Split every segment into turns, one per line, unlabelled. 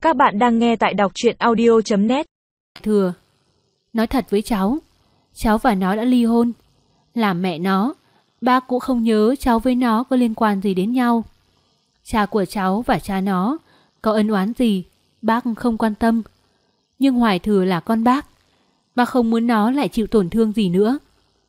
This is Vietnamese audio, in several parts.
Các bạn đang nghe tại đọc truyện audio.net.
Thừa, nói thật với cháu và nó đã ly hôn. Làm mẹ nó, bác cũng không nhớ cháu với nó có liên quan gì đến nhau. Cha của cháu và cha nó có ân oán gì, bác không quan tâm. Nhưng Hoài Thừa là con bác không muốn nó lại chịu tổn thương gì nữa.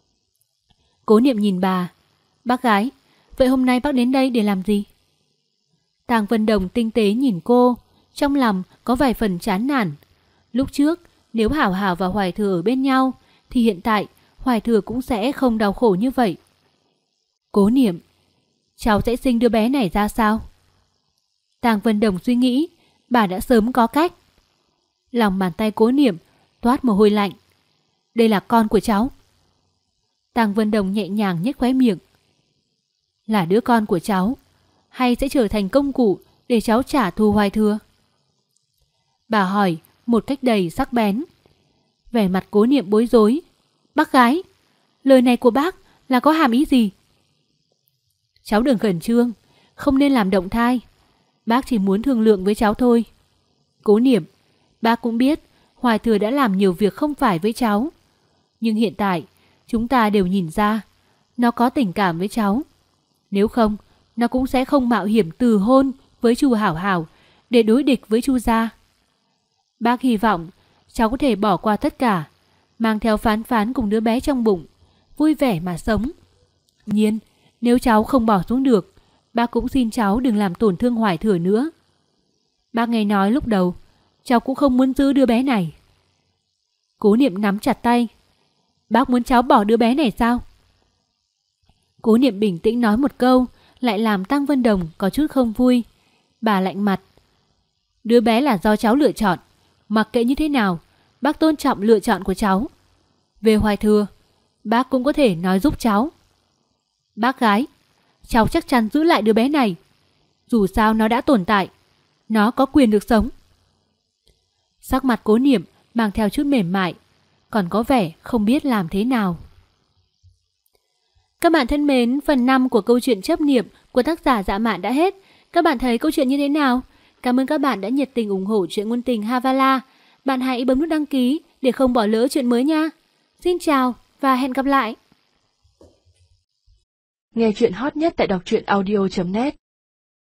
Cố Niệm nhìn bà. Bác gái, vậy hôm nay bác đến đây để làm gì? Tàng Vân Đồng tinh tế nhìn cô, trong lòng có vài phần chán nản. Lúc trước, nếu Hảo Hảo và Hoài Thừa ở bên nhau, thì hiện tại Hoài Thừa cũng sẽ không đau khổ như vậy. Cố Niệm, cháu sẽ sinh đứa bé này ra sao? Tàng Vân Đồng suy nghĩ, bà đã sớm có cách. Lòng bàn tay Cố Niệm toát mồ hôi lạnh. Đây là con của cháu. Tàng Vân Đồng nhẹ nhàng nhếch khóe miệng. Là đứa con của cháu, hay sẽ trở thành công cụ để cháu trả thù Hoài Thừa? Bà hỏi một cách đầy sắc bén. Vẻ mặt Cố Niệm bối rối. Bác gái, lời này của bác là có hàm ý gì? Cháu đừng khẩn trương, không nên làm động thai. Bác chỉ muốn thương lượng với cháu thôi. Cố Niệm, bác cũng biết Hoài Thừa đã làm nhiều việc không phải với cháu. Nhưng hiện tại, chúng ta đều nhìn ra nó có tình cảm với cháu. Nếu không, nó cũng sẽ không mạo hiểm từ hôn với Chu Hảo Hảo để đối địch với Chu gia. Bác hy vọng cháu có thể bỏ qua tất cả, mang theo Phán Phán cùng đứa bé trong bụng, vui vẻ mà sống. Nhiên, nếu cháu không bỏ xuống được, bác cũng xin cháu đừng làm tổn thương Hoài Thừa nữa. Bác nghe nói lúc đầu, cháu cũng không muốn giữ đứa bé này. Cố Niệm nắm chặt tay. Bác muốn cháu bỏ đứa bé này sao? Cố Niệm bình tĩnh nói một câu, lại làm Tang Vân Đồng có chút không vui. Bà lạnh mặt. Đứa bé là do cháu lựa chọn. Mặc kệ như thế nào, bác tôn trọng lựa chọn của cháu. Về Hoài Thừa, bác cũng có thể nói giúp cháu. Bác gái, cháu chắc chắn giữ lại đứa bé này. Dù sao nó đã tồn tại, nó có quyền được sống. Sắc mặt Cố Niệm mang theo chút mềm mại, còn có vẻ không biết làm thế nào. Các bạn thân mến, phần 5 của câu chuyện Chấp Niệm của tác giả Dạ Mạn đã hết. Các bạn thấy câu chuyện như thế nào? Cảm ơn các bạn đã nhiệt tình ủng hộ truyện ngôn tình Havala. Bạn hãy bấm nút đăng ký để không bỏ lỡ chuyện mới nha. Xin chào và hẹn gặp lại.
Nghe chuyện hot nhất tại đọc truyện audio.net.